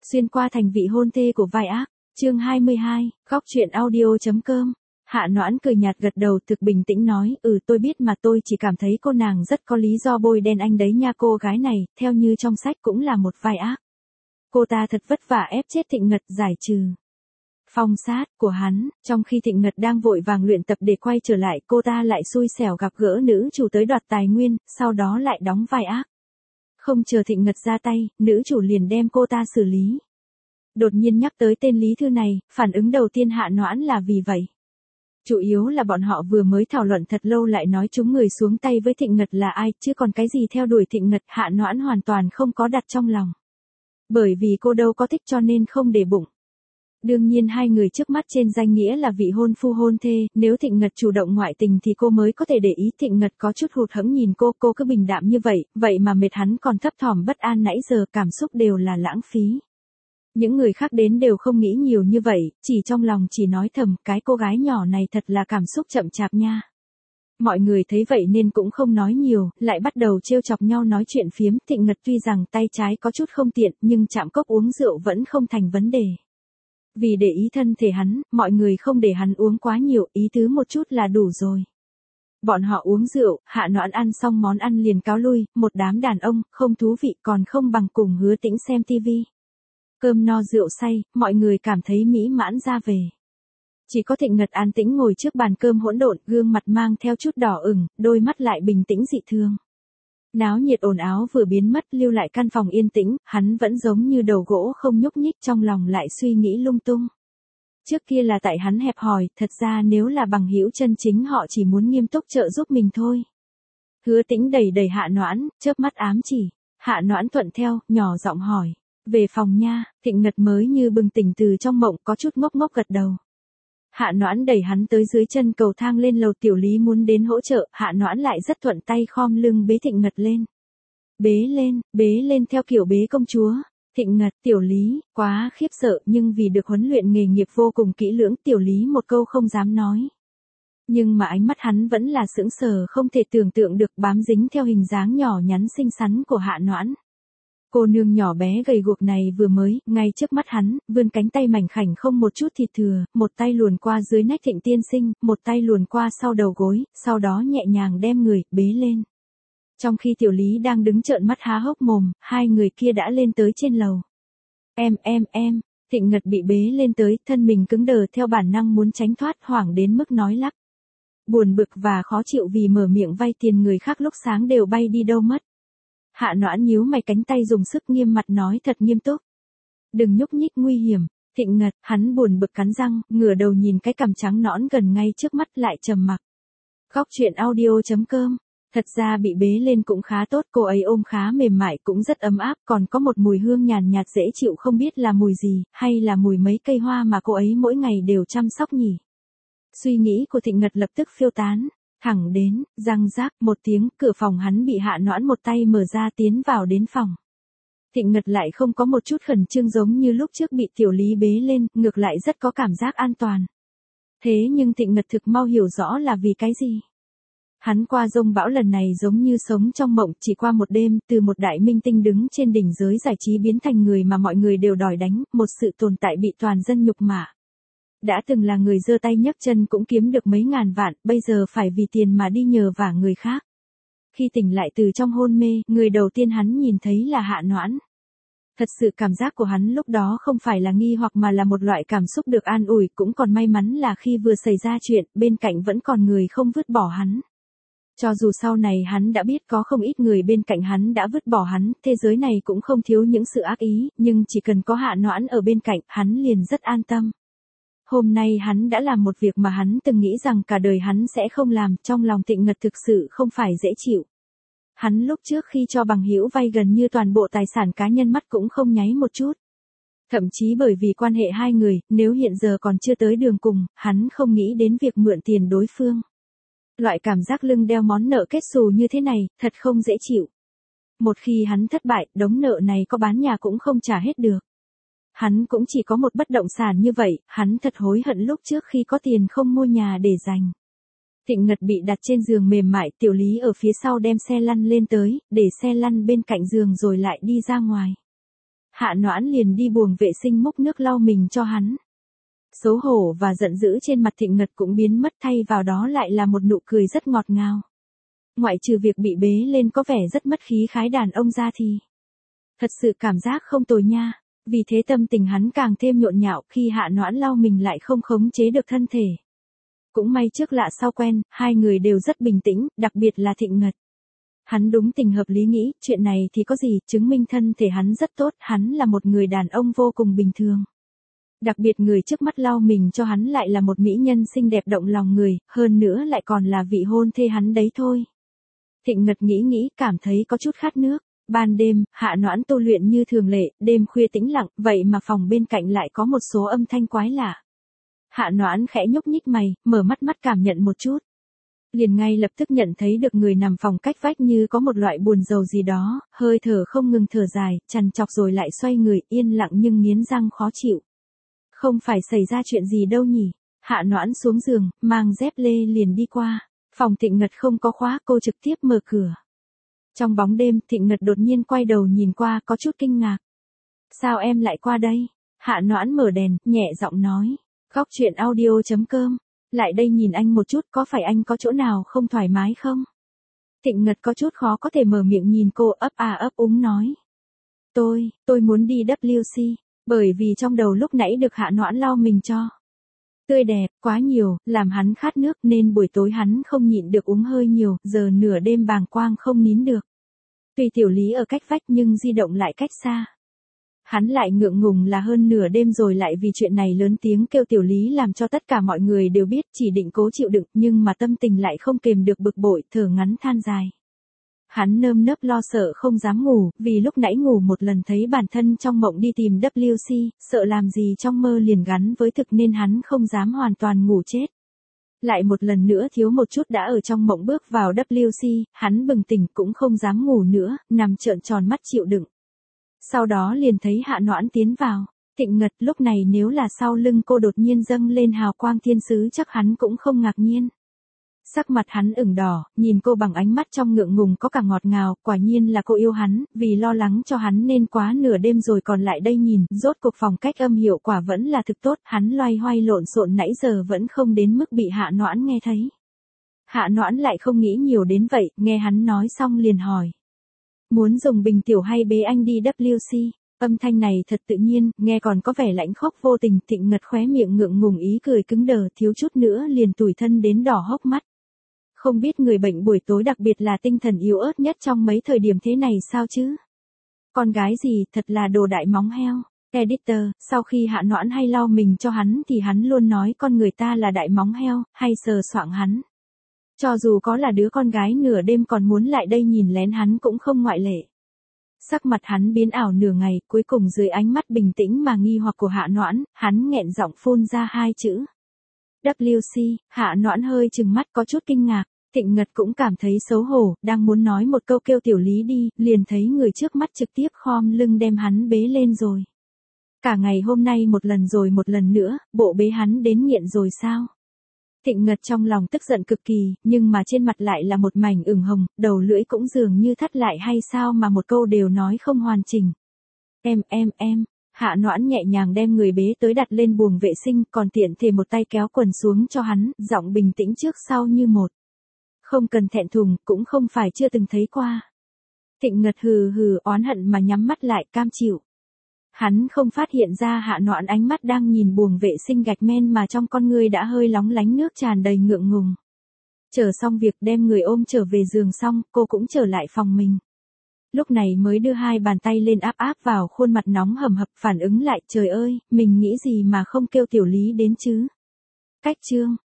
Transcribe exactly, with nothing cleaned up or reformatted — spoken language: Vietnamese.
Xuyên qua thành vị hôn thê của vai ác, chương hai mươi hai, góc chuyện audio.com. Hạ Noãn cười nhạt gật đầu thực bình tĩnh nói, ừ tôi biết mà tôi chỉ cảm thấy cô nàng rất có lý do bôi đen anh đấy nha, cô gái này, theo như trong sách cũng là một vai ác. Cô ta thật vất vả ép chết Thịnh Ngật giải trừ phong sát của hắn, trong khi Thịnh Ngật đang vội vàng luyện tập để quay trở lại, cô ta lại xui xẻo gặp gỡ nữ chủ tới đoạt tài nguyên, sau đó lại đóng vai ác. Không chờ Thịnh Ngật ra tay, nữ chủ liền đem cô ta xử lý. Đột nhiên nhắc tới tên Lý Thư này, phản ứng đầu tiên Hạ Noãn là vì vậy. Chủ yếu là bọn họ vừa mới thảo luận thật lâu lại nói chúng người xuống tay với Thịnh Ngật là ai, chứ còn cái gì theo đuổi Thịnh Ngật Hạ Noãn hoàn toàn không có đặt trong lòng. Bởi vì cô đâu có thích cho nên không để bụng. Đương nhiên hai người trước mắt trên danh nghĩa là vị hôn phu hôn thê, nếu Thịnh Ngật chủ động ngoại tình thì cô mới có thể để ý. Thịnh Ngật có chút hụt hẫng nhìn cô, cô cứ bình đạm như vậy, vậy mà mệt hắn còn thấp thỏm bất an nãy giờ, cảm xúc đều là lãng phí. Những người khác đến đều không nghĩ nhiều như vậy, chỉ trong lòng chỉ nói thầm, cái cô gái nhỏ này thật là cảm xúc chậm chạp nha. Mọi người thấy vậy nên cũng không nói nhiều, lại bắt đầu trêu chọc nhau nói chuyện phiếm. Thịnh Ngật tuy rằng tay trái có chút không tiện, nhưng chạm cốc uống rượu vẫn không thành vấn đề. Vì để ý thân thể hắn, mọi người không để hắn uống quá nhiều, ý tứ một chút là đủ rồi. Bọn họ uống rượu, Hạ Noãn ăn xong món ăn liền cáo lui, một đám đàn ông, không thú vị còn không bằng cùng Hứa Tĩnh xem tivi. Cơm no rượu say, mọi người cảm thấy mỹ mãn ra về. Chỉ có Thịnh Ngật an tĩnh ngồi trước bàn cơm hỗn độn, gương mặt mang theo chút đỏ ửng, đôi mắt lại bình tĩnh dị thường. Náo nhiệt ồn ào vừa biến mất, lưu lại căn phòng yên tĩnh, hắn vẫn giống như đầu gỗ không nhúc nhích, trong lòng lại suy nghĩ lung tung. Trước kia là tại hắn hẹp hòi, thật ra nếu là bằng hữu chân chính họ chỉ muốn nghiêm túc trợ giúp mình thôi. Hứa Tĩnh đẩy đẩy Hạ Noãn, chớp mắt ám chỉ. Hạ Noãn thuận theo, nhỏ giọng hỏi. Về phòng nha. Thịnh Ngật mới như bừng tỉnh từ trong mộng, có chút ngốc ngốc gật đầu. Hạ Noãn đẩy hắn tới dưới chân cầu thang lên lầu. Tiểu Lý muốn đến hỗ trợ, Hạ Noãn lại rất thuận tay khom lưng bế Thịnh Ngật lên. Bế lên, bế lên theo kiểu bế công chúa. Thịnh Ngật, Tiểu Lý, quá khiếp sợ, nhưng vì được huấn luyện nghề nghiệp vô cùng kỹ lưỡng, Tiểu Lý một câu không dám nói. Nhưng mà ánh mắt hắn vẫn là sững sờ, không thể tưởng tượng được, bám dính theo hình dáng nhỏ nhắn xinh xắn của Hạ Noãn. Cô nương nhỏ bé gầy guộc này vừa mới, ngay trước mắt hắn, vươn cánh tay mảnh khảnh không một chút thịt thừa, một tay luồn qua dưới nách Thịnh tiên sinh, một tay luồn qua sau đầu gối, sau đó nhẹ nhàng đem người, bế lên. Trong khi Tiểu Lý đang đứng trợn mắt há hốc mồm, hai người kia đã lên tới trên lầu. Em, em, em, Thịnh Ngật bị bế lên tới, thân mình cứng đờ theo bản năng muốn tránh thoát, hoảng đến mức nói lắp. Buồn bực và khó chịu vì mở miệng vay tiền người khác lúc sáng đều bay đi đâu mất. Hạ Noãn nhíu mày, cánh tay dùng sức nghiêm mặt nói thật nghiêm túc. Đừng nhúc nhích, nguy hiểm. Thịnh Ngật, hắn buồn bực cắn răng, ngửa đầu nhìn cái cằm trắng nõn gần ngay trước mắt lại trầm mặc. Góc chuyện audio.com. Thật ra bị bế lên cũng khá tốt, cô ấy ôm khá mềm mại cũng rất ấm áp, còn có một mùi hương nhàn nhạt dễ chịu, không biết là mùi gì, hay là mùi mấy cây hoa mà cô ấy mỗi ngày đều chăm sóc nhỉ. Suy nghĩ của Thịnh Ngật lập tức phiêu tán. Thẳng đến, răng rác, một tiếng, cửa phòng hắn bị Hạ Noãn một tay mở ra tiến vào đến phòng. Thịnh Ngật lại không có một chút khẩn trương giống như lúc trước bị Tiểu Lý bế lên, ngược lại rất có cảm giác an toàn. Thế nhưng Thịnh Ngật thực mau hiểu rõ là vì cái gì. Hắn qua dông bão lần này giống như sống trong mộng, chỉ qua một đêm, từ một đại minh tinh đứng trên đỉnh giới giải trí biến thành người mà mọi người đều đòi đánh, một sự tồn tại bị toàn dân nhục mạ. Đã từng là người giơ tay nhấc chân cũng kiếm được mấy ngàn vạn, bây giờ phải vì tiền mà đi nhờ vả người khác. Khi tỉnh lại từ trong hôn mê, người đầu tiên hắn nhìn thấy là Hạ Noãn. Thật sự cảm giác của hắn lúc đó không phải là nghi hoặc mà là một loại cảm xúc được an ủi, cũng còn may mắn là khi vừa xảy ra chuyện, bên cạnh vẫn còn người không vứt bỏ hắn. Cho dù sau này hắn đã biết có không ít người bên cạnh hắn đã vứt bỏ hắn, thế giới này cũng không thiếu những sự ác ý, nhưng chỉ cần có Hạ Noãn ở bên cạnh, hắn liền rất an tâm. Hôm nay hắn đã làm một việc mà hắn từng nghĩ rằng cả đời hắn sẽ không làm, trong lòng Thịnh Ngật thực sự không phải dễ chịu. Hắn lúc trước khi cho bằng hữu vay gần như toàn bộ tài sản cá nhân, mắt cũng không nháy một chút. Thậm chí bởi vì quan hệ hai người, nếu hiện giờ còn chưa tới đường cùng, hắn không nghĩ đến việc mượn tiền đối phương. Loại cảm giác lưng đeo món nợ kết xù như thế này, thật không dễ chịu. Một khi hắn thất bại, đống nợ này có bán nhà cũng không trả hết được. Hắn cũng chỉ có một bất động sản như vậy, hắn thật hối hận lúc trước khi có tiền không mua nhà để dành. Thịnh Ngật bị đặt trên giường mềm mại, Tiểu Lý ở phía sau đem xe lăn lên tới, để xe lăn bên cạnh giường rồi lại đi ra ngoài. Hạ Noãn liền đi buồng vệ sinh múc nước lau mình cho hắn. Xấu hổ và giận dữ trên mặt Thịnh Ngật cũng biến mất, thay vào đó lại là một nụ cười rất ngọt ngào. Ngoại trừ việc bị bế lên có vẻ rất mất khí khái đàn ông ra thì thật sự cảm giác không tồi nha. Vì thế tâm tình hắn càng thêm nhộn nhạo khi Hạ Noãn lau mình lại không khống chế được thân thể. Cũng may trước lạ sau quen, hai người đều rất bình tĩnh, đặc biệt là Thịnh Ngật. Hắn đúng tình hợp lý nghĩ, chuyện này thì có gì, chứng minh thân thể hắn rất tốt, hắn là một người đàn ông vô cùng bình thường. Đặc biệt người trước mắt lau mình cho hắn lại là một mỹ nhân xinh đẹp động lòng người, hơn nữa lại còn là vị hôn thê hắn đấy thôi. Thịnh Ngật nghĩ nghĩ, cảm thấy có chút khát nước. Ban đêm, Hạ Noãn tu luyện như thường lệ, đêm khuya tĩnh lặng, vậy mà phòng bên cạnh lại có một số âm thanh quái lạ. Hạ Noãn khẽ nhúc nhích mày, mở mắt mắt cảm nhận một chút. Liền ngay lập tức nhận thấy được người nằm phòng cách vách như có một loại buồn rầu gì đó, hơi thở không ngừng thở dài, trằn trọc rồi lại xoay người, yên lặng nhưng nghiến răng khó chịu. Không phải xảy ra chuyện gì đâu nhỉ? Hạ Noãn xuống giường, mang dép lê liền đi qua. Phòng Thịnh Ngật không có khóa, cô trực tiếp mở cửa. Trong bóng đêm, Thịnh Ngật đột nhiên quay đầu nhìn qua, có chút kinh ngạc. Sao em lại qua đây? Hạ Noãn mở đèn, nhẹ giọng nói. Góc truyện audio chấm com. Lại đây nhìn anh một chút, có phải anh có chỗ nào không thoải mái không? Thịnh Ngật có chút khó có thể mở miệng nhìn cô, ấp à ấp úng nói. Tôi, tôi muốn đi W C, bởi vì trong đầu lúc nãy được Hạ Noãn lau mình cho. Tươi đẹp, quá nhiều, làm hắn khát nước nên buổi tối hắn không nhịn được uống hơi nhiều, giờ nửa đêm bàng quang không nín được. Tuy Tiểu Lý ở cách vách nhưng di động lại cách xa. Hắn lại ngượng ngùng là hơn nửa đêm rồi lại vì chuyện này lớn tiếng kêu Tiểu Lý làm cho tất cả mọi người đều biết, chỉ định cố chịu đựng nhưng mà tâm tình lại không kềm được bực bội, thở ngắn than dài. Hắn nơm nớp lo sợ không dám ngủ, vì lúc nãy ngủ một lần thấy bản thân trong mộng đi tìm W C, sợ làm gì trong mơ liền gắn với thực nên hắn không dám hoàn toàn ngủ chết. Lại một lần nữa thiếu một chút đã ở trong mộng bước vào W C, hắn bừng tỉnh cũng không dám ngủ nữa, nằm trợn tròn mắt chịu đựng. Sau đó liền thấy Hạ Noãn tiến vào. Thịnh Ngật lúc này nếu là sau lưng cô đột nhiên dâng lên hào quang thiên sứ chắc hắn cũng không ngạc nhiên. Sắc mặt hắn ửng đỏ, nhìn cô bằng ánh mắt trong ngượng ngùng có cả ngọt ngào, quả nhiên là cô yêu hắn, vì lo lắng cho hắn nên quá nửa đêm rồi còn lại đây nhìn, rốt cuộc phòng cách âm hiệu quả vẫn là thực tốt, hắn loay hoay lộn xộn nãy giờ vẫn không đến mức bị Hạ Noãn nghe thấy. Hạ Noãn lại không nghĩ nhiều đến vậy, nghe hắn nói xong liền hỏi. Muốn dùng bình tiểu hay bế anh đi W C? Âm thanh này thật tự nhiên, nghe còn có vẻ lãnh khốc vô tình, Thịnh Ngật khóe miệng ngượng ngùng ý cười cứng đờ, thiếu chút nữa liền tủi thân đến đỏ hốc mắt. Không biết người bệnh buổi tối đặc biệt là tinh thần yếu ớt nhất trong mấy thời điểm thế này sao chứ? Con gái gì, thật là đồ đại móng heo. Editor, sau khi Hạ Noãn hay lau mình cho hắn thì hắn luôn nói con người ta là đại móng heo, hay sờ soạng hắn. Cho dù có là đứa con gái nửa đêm còn muốn lại đây nhìn lén hắn cũng không ngoại lệ. Sắc mặt hắn biến ảo nửa ngày, cuối cùng dưới ánh mắt bình tĩnh mà nghi hoặc của Hạ Noãn, hắn nghẹn giọng phun ra hai chữ. W C, Hạ Noãn hơi chừng mắt có chút kinh ngạc. Thịnh Ngật cũng cảm thấy xấu hổ, đang muốn nói một câu kêu Tiểu Lý đi, liền thấy người trước mắt trực tiếp khom lưng đem hắn bế lên rồi. Cả ngày hôm nay một lần rồi một lần nữa, bộ bế hắn đến nghiện rồi sao? Thịnh Ngật trong lòng tức giận cực kỳ, nhưng mà trên mặt lại là một mảnh ửng hồng, đầu lưỡi cũng dường như thắt lại hay sao mà một câu đều nói không hoàn chỉnh. Em em em, Hạ Noãn nhẹ nhàng đem người bế tới đặt lên buồng vệ sinh, còn tiện thể một tay kéo quần xuống cho hắn, giọng bình tĩnh trước sau như một. Không cần thẹn thùng, cũng không phải chưa từng thấy qua. Thịnh Ngật hừ hừ oán hận mà nhắm mắt lại cam chịu. Hắn không phát hiện ra Hạ Noãn ánh mắt đang nhìn buồng vệ sinh gạch men mà trong con người đã hơi lóng lánh nước tràn đầy ngượng ngùng. Chờ xong việc đem người ôm trở về giường xong, cô cũng trở lại phòng mình. Lúc này mới đưa hai bàn tay lên áp áp vào khuôn mặt nóng hầm hập phản ứng lại, trời ơi, mình nghĩ gì mà không kêu Tiểu Lý đến chứ. Cách chương.